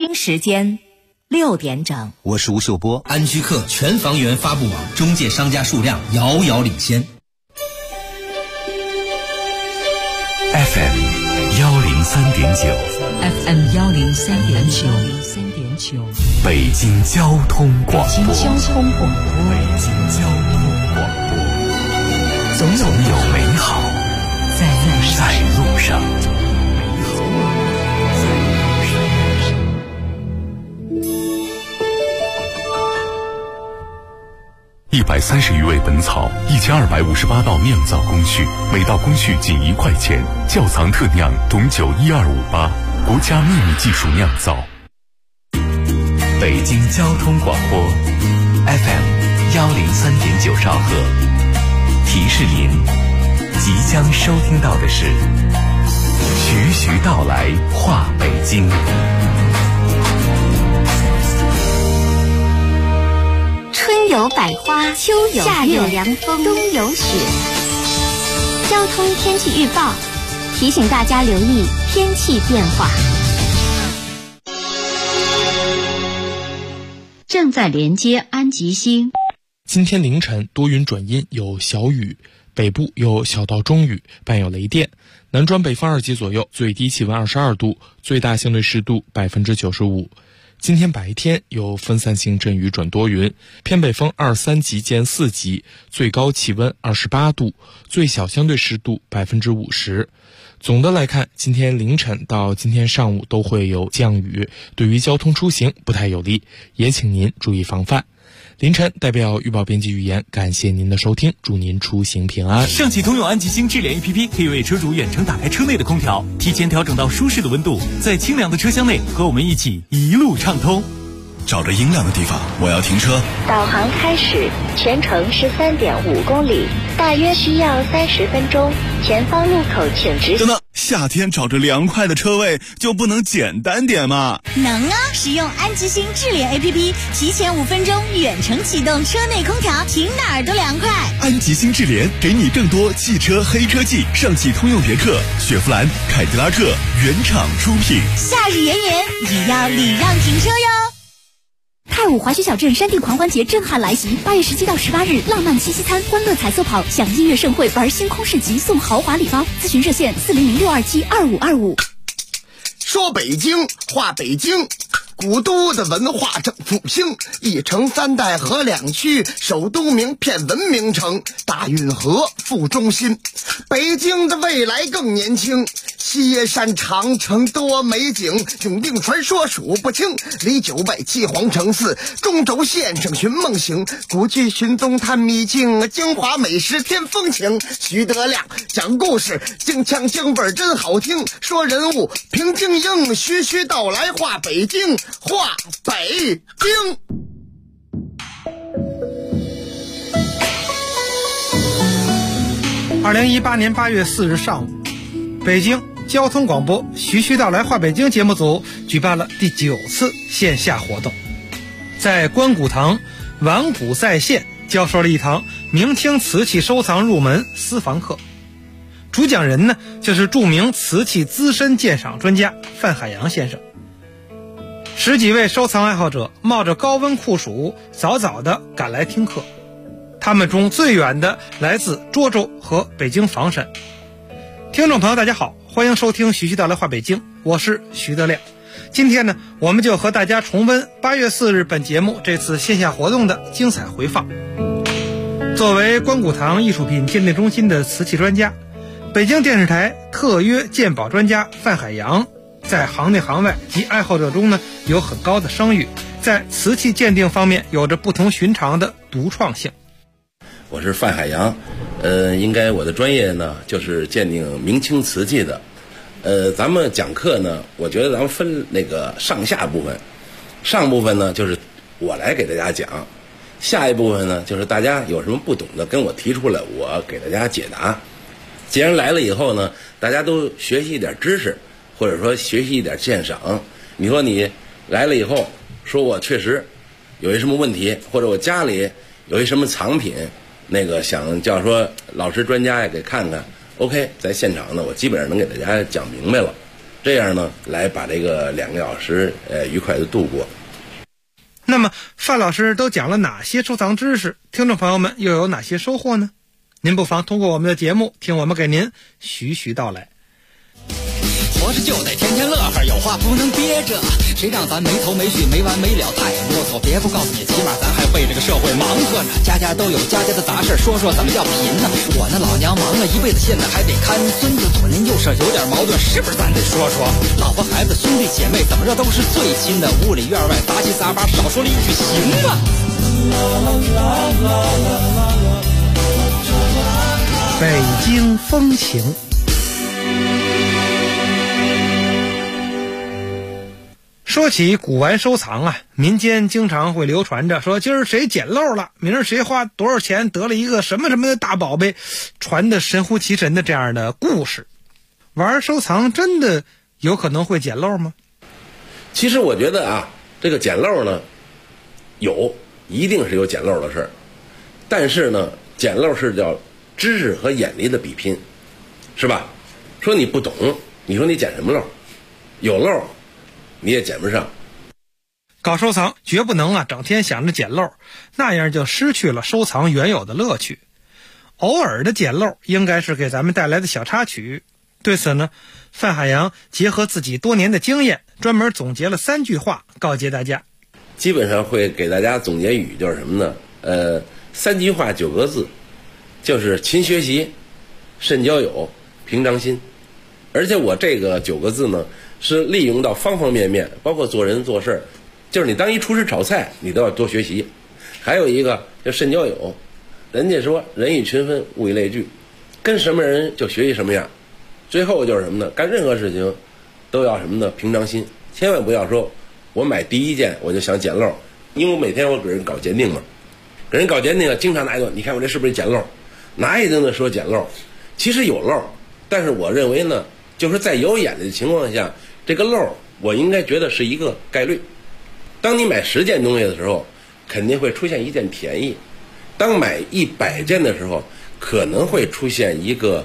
京时间6点整。 我是吴秀波。 安居客全房源发布网，中介商家数量遥遥领先。 FM 103.9 FM 103.9 北京交通广播。 北京交通广播。 总有美好在路上。130余味本草，1258道酿造工序，每道工序仅1块钱。窖藏特酿董酒12588，国家秘密技术酿造。北京交通广播 FM 103.9兆赫，提示您，即将收听到的是徐徐道来话北京。 春有百花，秋有夏有凉风，冬有雪。交通天气预报提醒大家留意天气变化。 正在连接安吉星。 今天凌晨多云转阴，有小雨，北部有小到中雨，伴有雷电，南转北风2级左右，最低气温22度，最大相对湿度95%。今天白天有分散性阵雨转多云，偏北风2、3级间4级，最高气温28度，最小相对湿度50%。总的来看，今天凌晨到今天上午都会有降雨，对于交通出行不太有利，也请您注意防范。凌晨代表预报编辑语言，感谢您的收听，祝您出行平安。 上汽通用安吉星智联 APP 可以为车主远程打开车内的空调，提前调整到舒适的温度，在清凉的车厢内和我们一起一路畅通。 找着阴凉的地方，我要停车。 导航开始，全程13.5公里，大约需要30分钟。前方路口请直行。 等等，夏天找着凉快的车位就不能简单点吗？ 能啊！使用安吉星智联 APP， 提前5分钟远程启动车内空调，停哪儿都凉快。 安吉星智联给你更多汽车黑科技，上汽通用别克、雪佛兰、凯迪拉克原厂出品。 夏日炎炎，也要礼让停车哟。 太武滑雪小镇山地狂欢节震撼来袭，8月17到18日，浪漫七夕餐、欢乐彩色跑、享音乐盛会、玩星空市集，送豪华礼包。咨询热线400-627-2525。 说北京话北京，古都的文化正复兴，一城3代合2区，首都名片文明城，大运河副中心。北京的未来更年轻，西山长城多美景，永定传说数不清，离9拜七皇城寺，中轴线上寻梦行，古迹寻踪探秘境，京华美食添风情。徐德亮讲故事，京腔京味真好听，说人物评京英，徐徐道来话北京，话北京。 2018年8月4日上午，北京交通广播徐徐道来话北京节目组举办了第9次线下活动，在关谷堂玩谷在线教授了一堂明清瓷器收藏入门私房课。主讲人呢，就是著名瓷器资深鉴赏专家范海洋先生。10几位收藏爱好者冒着高温酷暑，早早地赶来听课。他们中最远的来自涿州和北京房山。听众朋友大家好，欢迎收听徐徐道来话北京，我是徐德亮。今天呢，我们就和大家重温8月4日本节目这次线下活动的精彩回放。作为关谷堂艺术品鉴定中心的瓷器专家，北京电视台特约鉴宝专家范海洋在行内行外及爱好者中呢有很高的声誉，在瓷器鉴定方面有着不同寻常的独创性。 我是范海洋，应该我的专业呢就是鉴定明清瓷器的。咱们讲课呢，我觉得咱们分那个上下部分，上部分呢就是我来给大家讲，下一部分呢就是大家有什么不懂的跟我提出来，我给大家解答。既然来了以后呢，大家都学习一点知识，或者说学习一点鉴赏。你说你来了以后，说我确实有一什么问题，或者我家里有一什么藏品，那个想叫说老师专家也给看看 ，OK， 在现场呢，我基本上能给大家讲明白了。 这样呢来把这个2个小时愉快的度过。 那么范老师都讲了哪些收藏知识，听众朋友们又有哪些收获呢？您不妨通过我们的节目听我们给您徐徐道来。 活着就得天天乐呵，有话不能憋着，谁让咱没头没绪没完没了太啰嗦。别不告诉你，起码咱还为这个社会忙活着，家家都有家家的杂事，说说怎么叫贫呢？我那老娘忙了一辈子，现在还得看孙子，左邻右舍有点矛盾，是不是咱得说说？老婆孩子兄弟姐妹怎么着都是最亲的，屋里院外杂七杂八，少说了一句行吗？ 北京风情。说起古玩收藏啊，民间经常会流传着说今儿谁捡漏了，明儿谁花多少钱得了一个什么什么的大宝贝，传的神乎其神的这样的故事。玩收藏真的有可能会捡漏吗？ 其实我觉得啊，这个捡漏呢，一定是有捡漏的事儿，但是呢，捡漏是叫知识和眼力的比拼，是吧？说你不懂，你说你捡什么漏？有漏你也捡不上。 搞收藏绝不能整天想着捡漏，那样就失去了收藏原有的乐趣。偶尔的捡漏应该是给咱们带来的小插曲。对此呢，范海洋结合自己多年的经验，专门总结了3句话告诫大家。 基本上会给大家总结语就是什么呢？3句话9个字，就是勤学习、慎交友、平常心。而且我这个9个字呢，是利用到方方面面，包括做人做事，就是你当一厨师炒菜，你都要多学习。还有一个叫慎交友，人家说人以群分，物以类聚，跟什么人就学习什么样。最后就是什么呢？干任何事情都要什么呢？平常心，千万不要说我买第一件我就想捡漏，因为我每天我给人搞鉴定嘛，给人搞鉴定经常拿一个，你看我这是不是捡漏？拿一个呢说捡漏，其实有漏，但是我认为呢，就是在有眼力的情况下，这个漏我应该觉得是一个概率。当你买10件东西的时候，肯定会出现1件便宜；当买100件的时候，可能会出现一个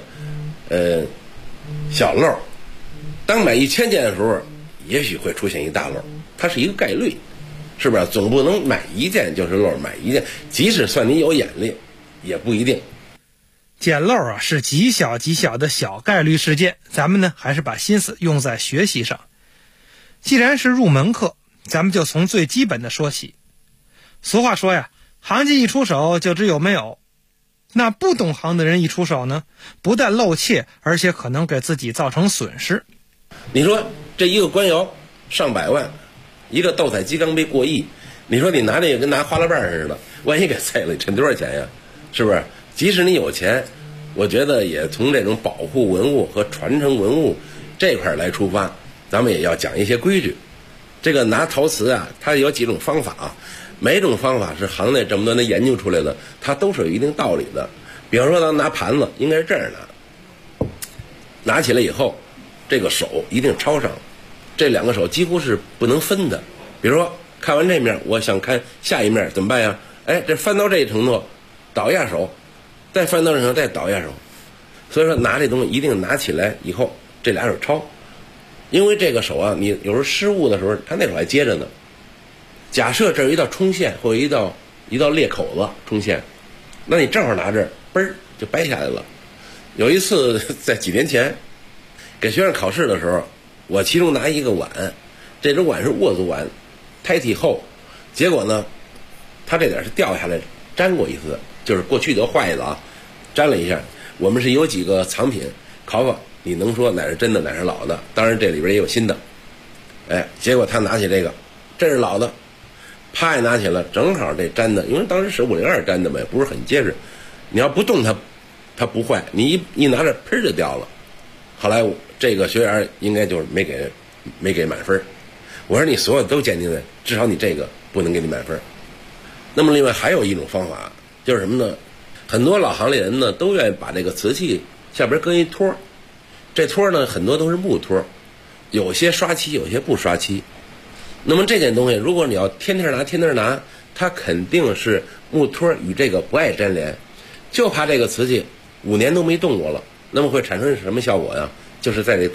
小漏；当买1000件的时候，也许会出现一大漏。它是一个概率，是不是？总不能买1件就是漏，买1件，即使算你有眼力，也不一定。 捡漏是极小极小的小概率事件，咱们呢还是把心思用在学习上。既然是入门课，咱们就从最基本的说起。俗话说呀，行家一出手就知有没有。那不懂行的人一出手呢，不但露怯，而且可能给自己造成损失。 你说这一个官窑上百万，一个斗彩鸡缸杯过亿，你说你拿这个跟拿花蜡瓣似的，万一给碎了，趁多少钱呀？是不是？即使你有钱，我觉得也从这种保护文物和传承文物这块来出发，咱们也要讲一些规矩。这个拿陶瓷啊，它有几种方法，每种方法是行内这么多年研究出来的，它都是有一定道理的。比方说咱拿盘子应该是这样拿起来以后，这个手一定抄上，这2个手几乎是不能分的。比如说看完这面，我想看下一面怎么办呀？这翻到这一程度，倒一下手，再翻到这程度，再倒一下手。所以说拿这东西一定拿起来以后，这2手抄，因为这个手啊，你有时候失误的时候，它那手还接着呢。假设这有一道冲线或一道裂口子冲线，那你正好拿这儿，嘣儿就掰下来了。有一次在几年前给学生考试的时候，我其中拿一个碗，这种碗是握足碗，胎体厚，结果呢，它这点是掉下来粘过一次，就是过去的坏的粘了一下。我们是有几个藏品考考，你能说哪是真的哪是老的？当然这里边也有新的。结果他拿起这个，这是老的，啪一拿起来，正好这粘的，因为当时是502粘的嘛，也不是很结实。你要不动它不坏，你一拿着砰就掉了。后来这个学员应该就是没给满分。我说你所有都鉴定的，至少你这个不能给你满分。那么另外还有一种方法，就是什么呢？很多老行里人呢都愿意把这个瓷器下边搁一托，这托呢很多都是木托，有些刷漆，有些不刷漆。那么这件东西，如果你要天天拿，它肯定是木托与这个不爱粘连，就怕这个瓷器5年都没动过了，那么会产生什么效果呀？就是在这托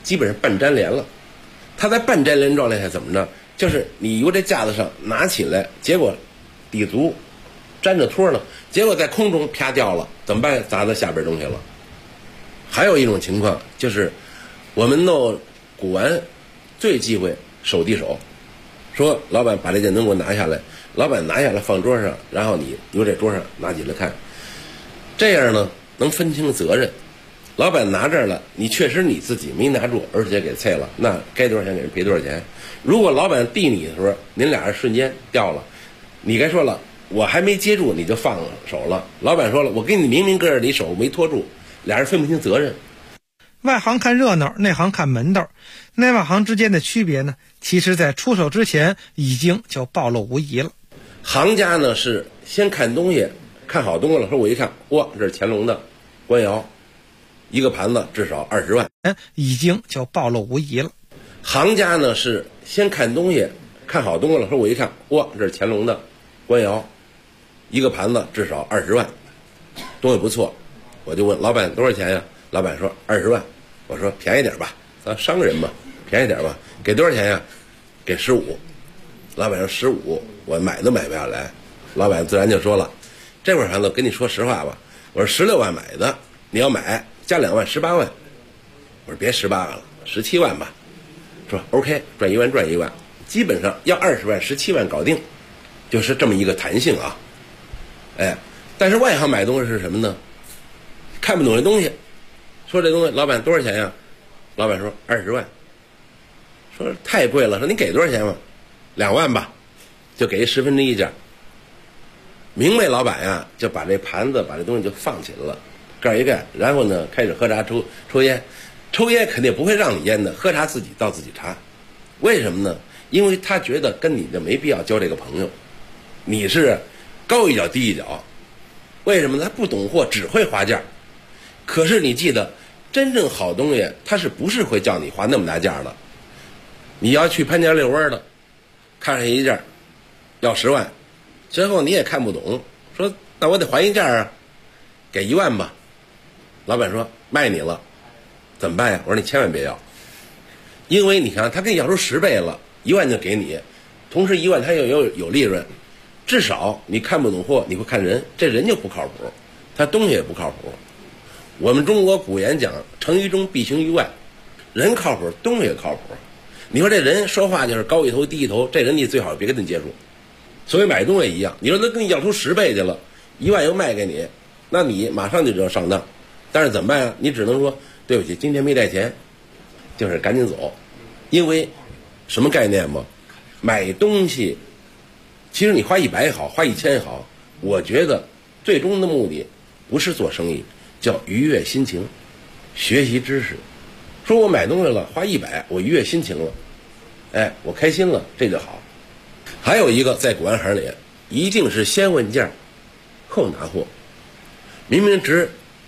基本上半粘连了。它在半粘连状态下怎么着？就是你由这架子上拿起来，结果底足粘着托了，结果在空中啪掉了，怎么办？砸到下边东西了。还有一种情况就是我们弄鼓完最忌讳手递手，说老板把这件东西给我拿下来，老板拿下来放桌上，然后你由这桌上拿起来看，这样呢能分清责任。老板拿这儿了，你确实你自己没拿住，而且给碎了，那该多少钱给人赔多少钱。如果老板递你的时候，您俩人瞬间掉了，你该说了，我还没接住你就放手了。老板说了，我给你明明搁这里手没拖住，俩人分不清责任。 外行看热闹，内行看门道，内外行之间的区别呢，其实在出手之前已经就暴露无遗了。 行家呢是先看东西，看好东西了，说我一看，哇，这是乾隆的官窑，一个盘子至少20万， 已经就暴露无遗了。 行家呢是先看东西，看好东西了，说我一看，哇，这是乾隆的官窑，一个盘子至少20万，东西不错，我就问老板多少钱呀？老板说20万，我说便宜点吧，咱商人嘛，便宜点吧，给多少钱呀？给15。老板说15，我买都买不下来。老板自然就说了，这会儿盘子跟你说实话吧，我说16万买的，你要买加2万18万。我说别18万了，17万吧。说 OK， 赚1万赚1万，基本上要20万17万搞定，就是这么一个弹性啊。哎，但是外行买东西是什么呢？看不懂这东西，说这东西老板多少钱呀？老板说20万。说太贵了，说你给多少钱嘛？2万吧，就给1/10价。明白老板呀，就把这盘子把这东西就放起来了，盖一盖，然后呢开始喝茶抽烟。抽烟肯定不会让你烟的，喝茶自己倒自己茶。为什么呢？因为他觉得跟你就没必要交这个朋友，你是高一脚低一脚。为什么呢？他不懂货，只会划价。可是你记得，真正好东西他是不是会叫你划那么大价的？你要去潘家遛弯的，看上一件要10万，最后你也看不懂，说那我得还一件啊，给1万吧。老板说卖你了，怎么办呀？我说你千万别要，因为你看他跟你要出10倍了，1万就给你，同时1万他又有利润，至少你看不懂货，你会看人，这人就不靠谱，他东西也不靠谱。我们中国古言讲成于中必行于外，人靠谱，东西也靠谱。你说这人说话就是高一头低一头，这人你最好别跟他接触。所以买东西一样，你说他跟你要出10倍去了，1万又卖给你，那你马上就知道上当。但是怎么办呀？你只能说对不起，今天没带钱，就是赶紧走。因为什么概念吗？买东西其实你花100也好，花1000也好，我觉得最终的目的不是做生意，叫愉悦心情，学习知识。说我买东西了，花100，我愉悦心情了，哎，我开心了，这就好。还有一个在古玩行里，一定是先问价后拿货。明明值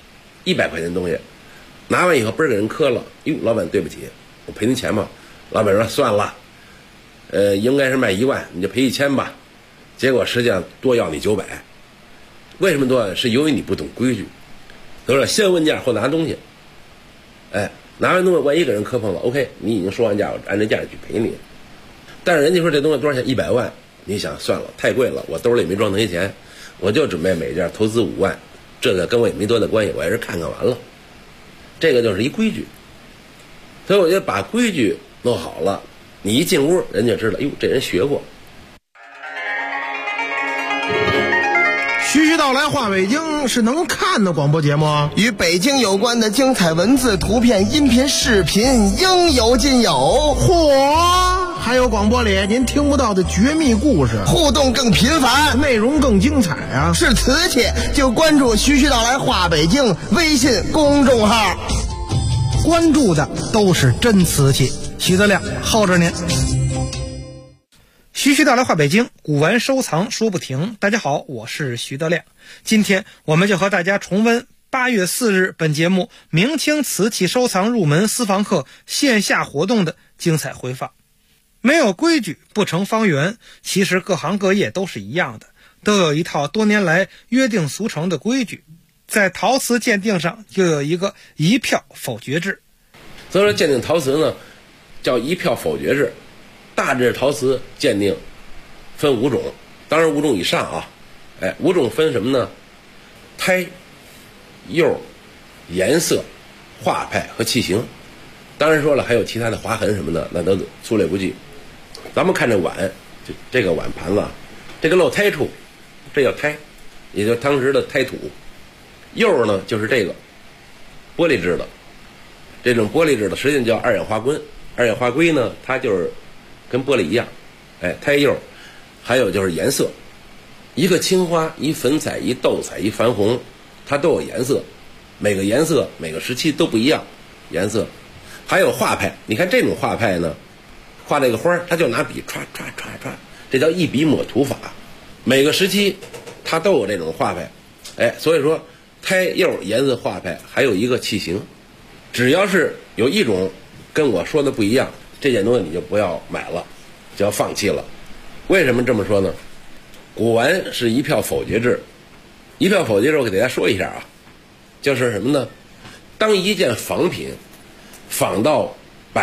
100块钱的东西，拿完以后嘣儿给人磕了，哟，老板对不起，我赔您钱吧。老板说算了，应该是卖1万，你就赔1000吧。结果实际上多要你900，为什么多要？是由于你不懂规矩。都是先问价后拿东西，哎，拿完东西万一给人磕碰了 ，OK， 你已经说完价，我按这价去赔你。但是人家说这东西多少钱？100万，你想算了，太贵了，我兜里也没装那些钱，我就准备每件投资5万，这个跟我也没多大关系，我还是看看完了。这个就是一规矩，所以我觉得把规矩弄好了，你一进屋，人家知道，哟，这人学过。 徐徐道来话北京是能看的广播节目， 与北京有关的精彩文字、图片、音频、视频应有尽有。 嚯！还有广播里您听不到的绝密故事， 互动更频繁， 内容更精彩啊！ 是瓷器就关注徐徐道来话北京微信公众号， 关注的都是真瓷器。徐德亮候着您。徐徐道来话北京，古玩收藏说不停。大家好，我是徐德亮。今天我们就和大家重温8月4日本节目明清瓷器收藏入门私房课线下活动的精彩回放。没有规矩不成方圆，其实各行各业都是一样的，都有一套多年来约定俗成的规矩。在陶瓷鉴定上就有一个一票否决制。 所以说鉴定陶瓷呢叫一票否决制。大致陶瓷鉴定分5种，当然5种以上啊。5种分什么呢？胎、釉、颜色、画派和器型。当然说了，还有其他的划痕什么的，那都粗略不计。咱们看这碗，这个碗盘子，这个露胎处，这叫胎，也就是当时的胎土。釉呢就是这个玻璃制的，这种玻璃制的实际上叫二氧化硅。二氧化硅呢，它就是跟玻璃一样，胎釉。还有就是颜色，一个青花，一粉彩，一豆彩，一矾红，它都有颜色，每个颜色每个时期都不一样颜色。还有画派，你看这种画派呢，画这个花它就拿笔唰唰唰唰，这叫一笔抹涂法，每个时期它都有这种画派。所以说胎釉颜色画派还有一个器型，只要是有一种跟我说的不一样，这件东西你就不要买了，就要放弃了。为什么这么说呢？古玩是一票否决制，一票否决制我给大家说一下啊，就是什么呢？当一件仿品仿到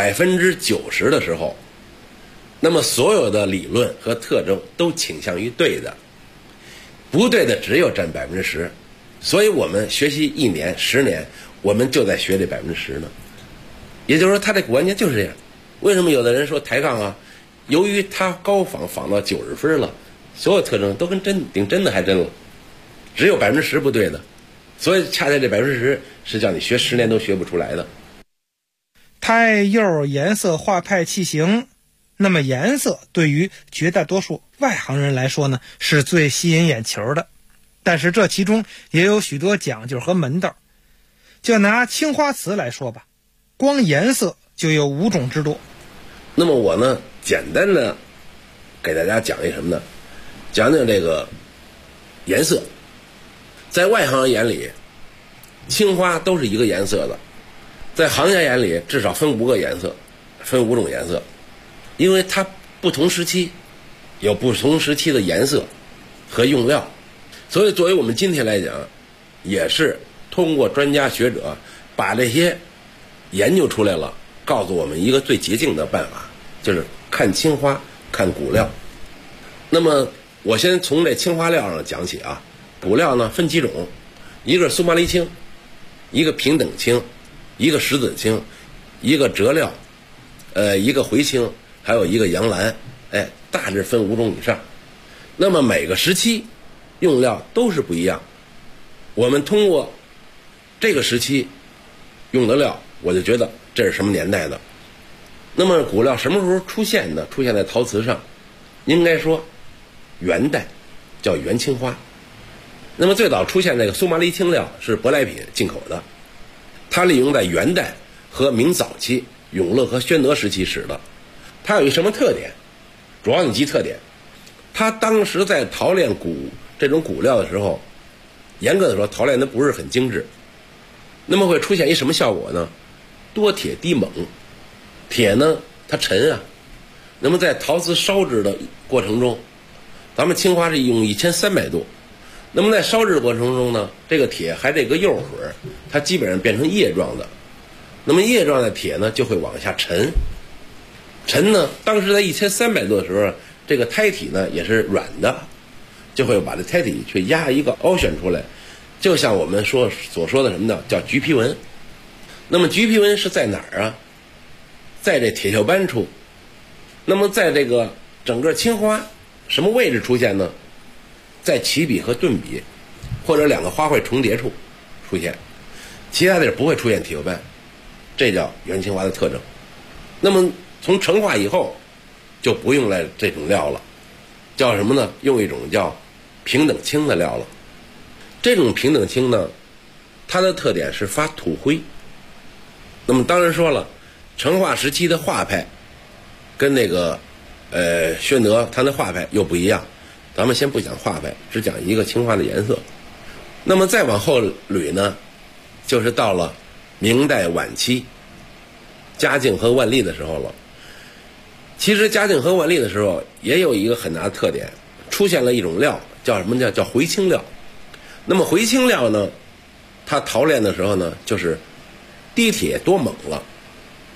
90%的时候，那么所有的理论和特征都倾向于对的，不对的只有占10%。所以我们学习1年10年，我们就在学这10%呢。也就是说，它这古玩件就是这样。为什么有的人说抬杠啊？由于它高仿到90分了，所有特征都跟顶真的还真了，只有10%不对的，所以恰恰这10%是叫你学10年都学不出来的。 胎釉颜色画派器型，那么颜色对于绝大多数外行人来说呢，是最吸引眼球的，但是这其中也有许多讲究和门道。就拿青花瓷来说吧，光颜色就有5种之多。 那么我呢，简单的给大家讲一什么呢？讲讲这个颜色。在外行人眼里，青花都是一个颜色的，在行家眼里至少分5个颜色，分5种颜色，因为它不同时期有不同时期的颜色和用料，所以作为我们今天来讲，也是通过专家学者把这些研究出来了，告诉我们一个最捷径的办法，就是看青花看骨料。那么我先从这青花料上讲起啊。骨料呢分几种，一个是苏麻离青，一个平等青，一个石子青，一个折料，一个回青，还有一个洋蓝，大致分5种以上。那么每个时期用料都是不一样，我们通过这个时期用的料，我就觉得这是什么年代的。那么骨料什么时候出现的？出现在陶瓷上，应该说元代，叫元青花。那么最早出现这个苏麻离青料是舶来品进口的，它利用在元代和明早期永乐和宣德时期使的。它有一什么特点？主要你记特点。它当时在陶炼这种骨料的时候，严格的说陶炼的不是很精致，那么会出现一什么效果呢？多铁低锰。铁呢它沉啊，那么在陶瓷烧制的过程中，咱们青花是用1300度，那么在烧制的过程中呢，这个铁还这个釉水它基本上变成液状的，那么液状的铁呢就会往下沉。沉呢，当时在1300度的时候，这个胎体呢也是软的，就会把这胎体去压一个凹陷出来，就像我们所说的什么呢，叫橘皮纹。那么橘皮纹是在哪儿啊？在这铁锈斑处。那么在这个整个青花什么位置出现呢？在起笔和顿笔或者2个花卉重叠处出现，其他地儿不会出现铁锈斑，这叫元青花的特征。那么从成化以后就不用来这种料了，叫什么呢？用一种叫平等青的料了。这种平等青呢，它的特点是发土灰。那么当然说了，成化时期的画派跟那个宣德它的画派又不一样，咱们先不讲画派，只讲一个青花的颜色。那么再往后捋呢，就是到了明代晚期嘉靖和万历的时候了。其实嘉靖和万历的时候也有一个很大的特点，出现了一种料叫什么？叫回青料。那么回青料呢，它陶炼的时候呢，就是低铁多锰了，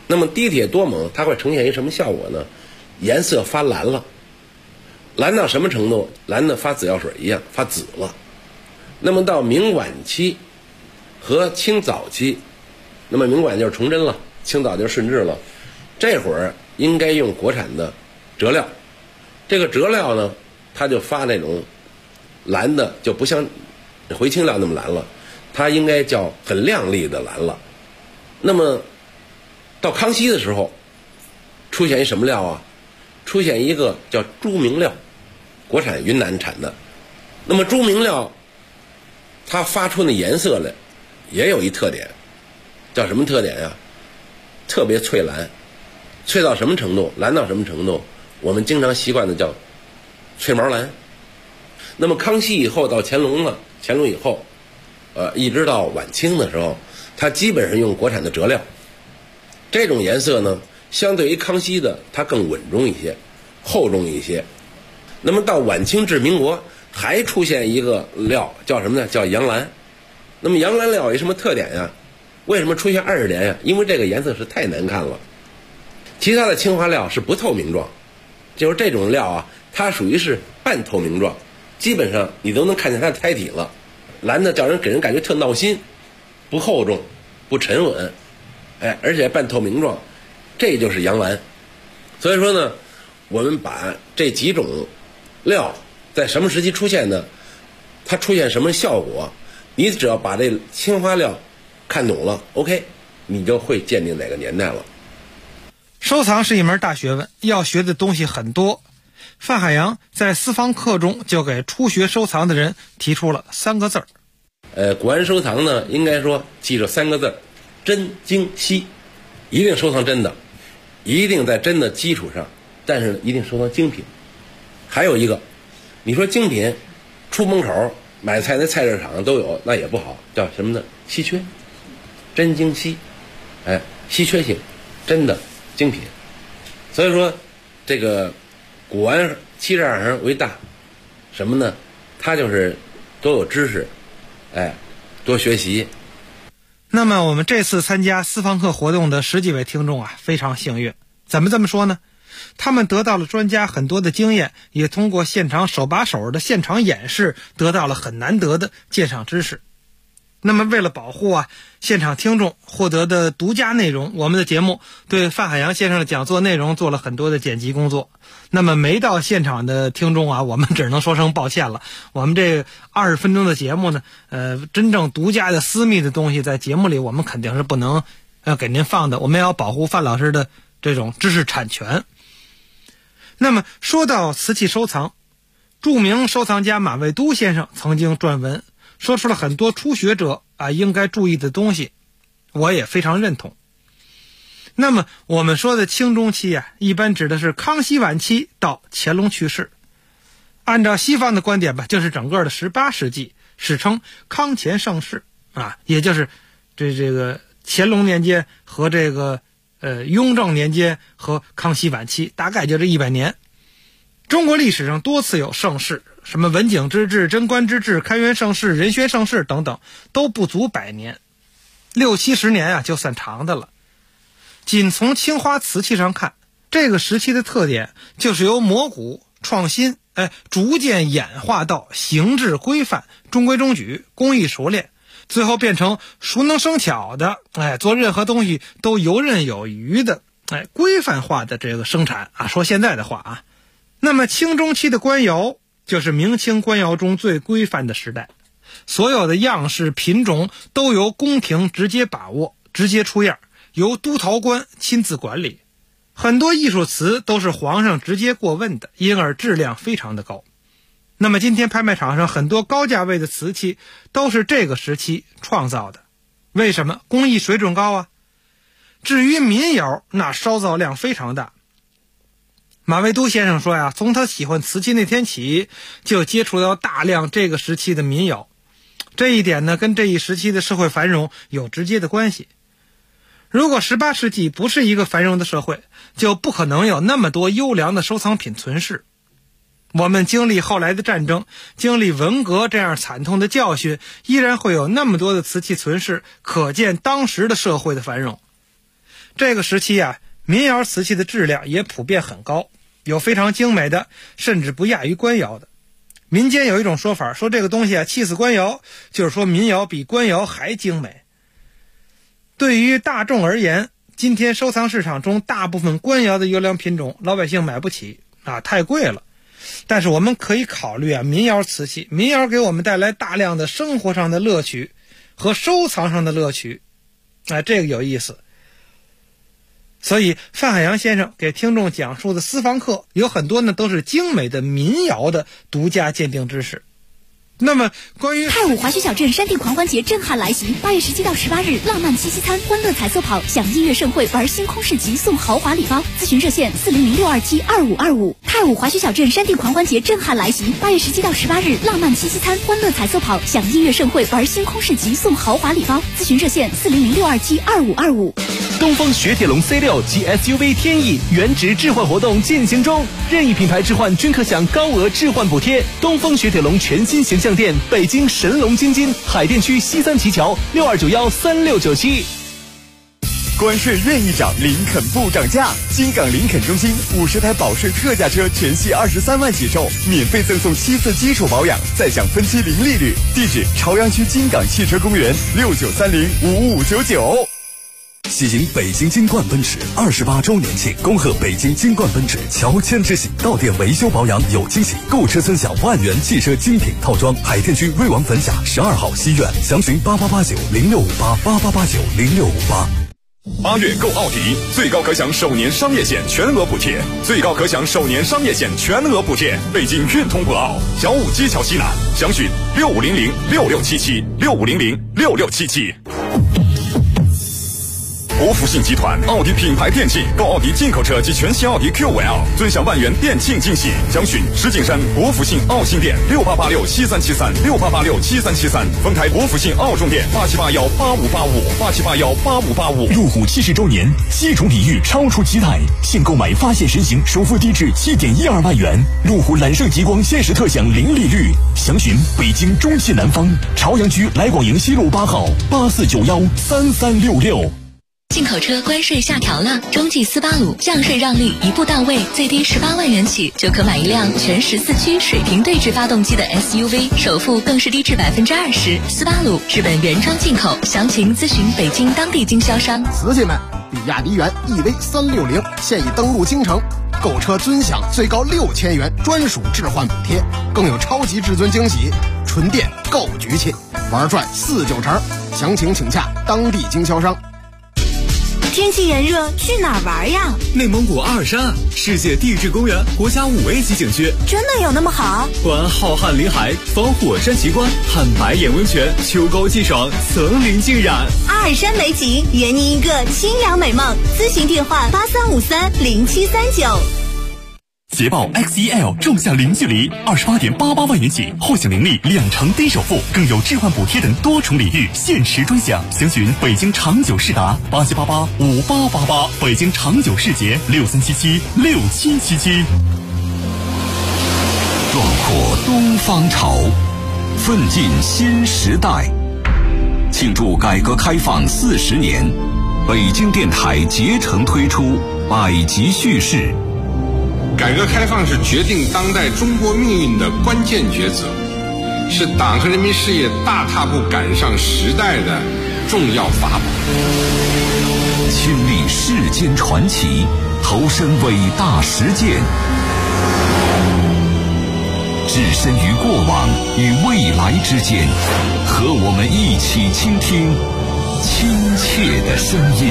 那么低铁多锰它会呈现一什么效果呢？颜色发蓝了，蓝到什么程度？蓝的发紫药水一样发紫了。那么到明晚期和清早期，那么明晚就是崇祯了，清早就是顺治了，这会儿应该用国产的赭料。这个赭料呢，它就发那种蓝的，就不像回青料那么蓝了，它应该叫很亮丽的蓝了。那么到康熙的时候出现一什么料啊？出现一个叫朱明料，国产云南产的。那么朱明料它发出的颜色来也有一特点，叫什么特点呀？特别翠蓝，翠到什么程度？蓝到什么程度？我们经常习惯的叫翠毛蓝。那么康熙以后到乾隆了，乾隆以后一直到晚清的时候，它基本上用国产的赭料。这种颜色呢，相对于康熙的它更稳重一些，厚重一些。那么到晚清至民国还出现一个料叫什么呢？叫洋蓝。那么洋蓝料有什么特点呀？为什么出现20年呀？因为这个颜色是太难看了。其他的青花料是不透明状，就是这种料啊，它属于是半透明状，基本上你都能看见它的胎体了。蓝的给人感觉特闹心，不厚重，不沉稳，而且半透明状，这就是洋蓝。所以说呢，我们把这几种料在什么时期出现的，它出现什么效果，你只要把这青花料看懂了 ，OK， 你就会鉴定哪个年代了。 收藏是一门大学问，要学的东西很多。范海洋在私房课中就给初学收藏的人提出了3个字儿。 古玩收藏呢，应该说记住3个字：真、精、稀。一定收藏真的，一定在真的基础上，但是一定收藏精品。还有一个，你说精品，出门口买菜那菜市场都有，那也不好，叫什么呢？稀缺。真、精、稀，稀缺性，真的精品。所以说，这个古玩72行为大，什么呢？它就是多有知识，多学习。 那么我们这次参加私房课活动的10几位听众啊，非常幸运。怎么这么说呢？他们得到了专家很多的经验，也通过现场手把手的现场演示，得到了很难得的鉴赏知识。那么为了保护现场听众获得的独家内容，我们的节目对范海洋先生的讲座内容做了很多的剪辑工作。那么没到现场的听众我们只能说声抱歉了。我们这20分钟的节目呢，真正独家的私密的东西在节目里我们肯定是不能给您放的，我们要保护范老师的这种知识产权。那么说到瓷器收藏，著名收藏家马未都先生曾经撰文说出了很多初学者应该注意的东西，我也非常认同。那么我们说的清中期一般指的是康熙晚期到乾隆去世。按照西方的观点就是整个的18世纪，史称康乾盛世也就是这个乾隆年间和这个雍正年间和康熙晚期，大概就这100年。中国历史上多次有盛世，什么文景之治、贞观之治、开元盛世、仁宣盛世等等，都不足100年，60、70年就算长的了。仅从青花瓷器上看，这个时期的特点就是由模古创新，逐渐演化到形制规范、中规中矩、工艺熟练，最后变成熟能生巧的，做任何东西都游刃有余的，规范化的这个生产说现在的话那么清中期的官窑就是明清官窑中最规范的时代，所有的样式品种都由宫廷直接把握，直接出样，由督陶官亲自管理。很多艺术瓷都是皇上直接过问的，因而质量非常的高。那么今天拍卖场上很多高价位的瓷器都是这个时期创造的，为什么？工艺水准高至于民窑，那烧造量非常大。马未都先生说从他喜欢瓷器那天起，就接触到大量这个时期的民窑，这一点呢跟这一时期的社会繁荣有直接的关系。如果18世纪不是一个繁荣的社会，就不可能有那么多优良的收藏品存世。我们经历后来的战争，经历文革这样惨痛的教训，依然会有那么多的瓷器存世，可见当时的社会的繁荣。 这个时期啊，民窑瓷器的质量也普遍很高，有非常精美的，甚至不亚于官窑的。民间有一种说法，说这个东西啊气死官窑，就是说民窑比官窑还精美。对于大众而言，今天收藏市场中大部分官窑的优良品种老百姓买不起啊，太贵了。但是我们可以考虑啊，民窑瓷器，民窑给我们带来大量的生活上的乐趣和收藏上的乐趣，这个有意思。所以范海洋先生给听众讲述的私房课有很多呢，都是精美的民窑的独家鉴定知识。那么关于太武滑雪小镇山地狂欢节震撼来袭，8月17到18日，浪漫七夕餐、欢乐彩色跑、享音乐盛会、玩星空市集、送豪华礼包。咨询热线400-627-2525。太武滑雪小镇山地狂欢节震撼来袭，8月17到18日，浪漫七夕餐、欢乐彩色跑、享音乐盛会、玩星空市集、送豪华礼包。咨询热线400-627-2525。 东风雪铁龙 C6 及 SUV 天翼原值置换活动进行中，任意品牌置换均可享高额置换补贴。东风雪铁龙全新形象店，北京神龙京津海淀区西三旗桥62913697。 关税任意涨，林肯不涨价。金港林肯中心50台保税特价车全系23万起售，免费赠送7次基础保养，再享分期零利率。地址：朝阳区金港汽车公园69305599。 喜迎北京金冠奔驰28周年庆，恭贺北京金冠奔驰乔迁之喜，到店维修保养有惊喜，购车尊享万元汽车精品套装。海淀区瑞王坟峡12号西苑，详询8889065888890658。 8月购奥迪，最高可享首年商业险全额补贴，最高可享首年商业险全额补贴。北京运通博奥小武基桥西南，详询6500667765006677。国福信集团奥迪品牌电器，购奥迪进口车及全新奥迪 Q5L， 尊享万元店庆惊喜。详询石景山国福信奥信店6886737368867373，丰台国福信奥中店87185858718585。 路虎70周年，7重礼遇超出期待，现购买发现神行首付低至7.12万元，路虎揽胜极光限时特享零利率。详询北京中信南方朝阳区来广营西路8号84913366。 进口车关税下调了，中际斯巴鲁降税让利一步到位，最低18万元起就可买一辆全14驱水平对置发动机的 SUV， 首付更是低至20%。斯巴鲁日本原装进口，详情咨询北京当地经销商。 瓷器们，比亚迪元 EV360现已登陆京城，购车尊享最高6000元专属置换补贴，更有超级至尊惊喜，纯电购局气，玩转49成。详情请洽当地经销商。 天气炎热，去哪儿玩呀？ 内蒙古阿尔山，世界地质公园国家5A级景区， 真的有那么好？ 观浩瀚林海，访火山奇观，看白眼温泉，秋高气爽，层林尽染。 阿尔山美景，圆你一个清凉美梦。咨询电话83530739。 捷豹 X1L 纵享零距离，28.88万元起，后享零利2成低首付，更有置换补贴等多重礼遇，限时专享。详询北京长久世达87885888，北京长久世捷63776777。 壮阔东方潮，奋进新时代。庆祝改革开放40年，北京电台竭诚推出百集叙事。 改革开放是决定当代中国命运的关键抉择，是党和人民事业大踏步赶上时代的重要法宝。 亲历世间传奇，投身伟大实践，置身于过往与未来之间，和我们一起倾听亲切的声音。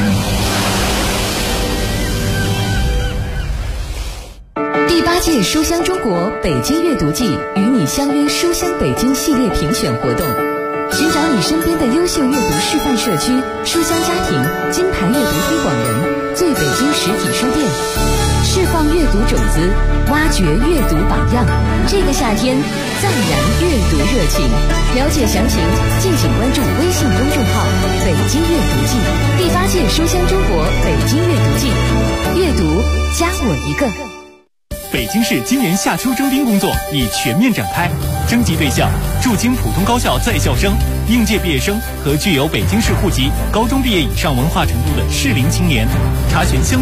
第8届书香中国北京阅读季与你相约书香北京系列评选活动，寻找你身边的优秀阅读示范社区、书香家庭、金牌阅读推广人、最北京实体书店，释放阅读种子，挖掘阅读榜样。这个夏天，暂燃阅读热情。了解详情，敬请关注微信公众号“北京阅读季”。第8届书香中国北京阅读季，阅读加我一个。 北京市今年夏秋征兵工作已全面展开， 征集对象：驻京普通高校在校生、应届毕业生和具有北京市户籍、高中毕业以上文化程度的适龄青年。查询相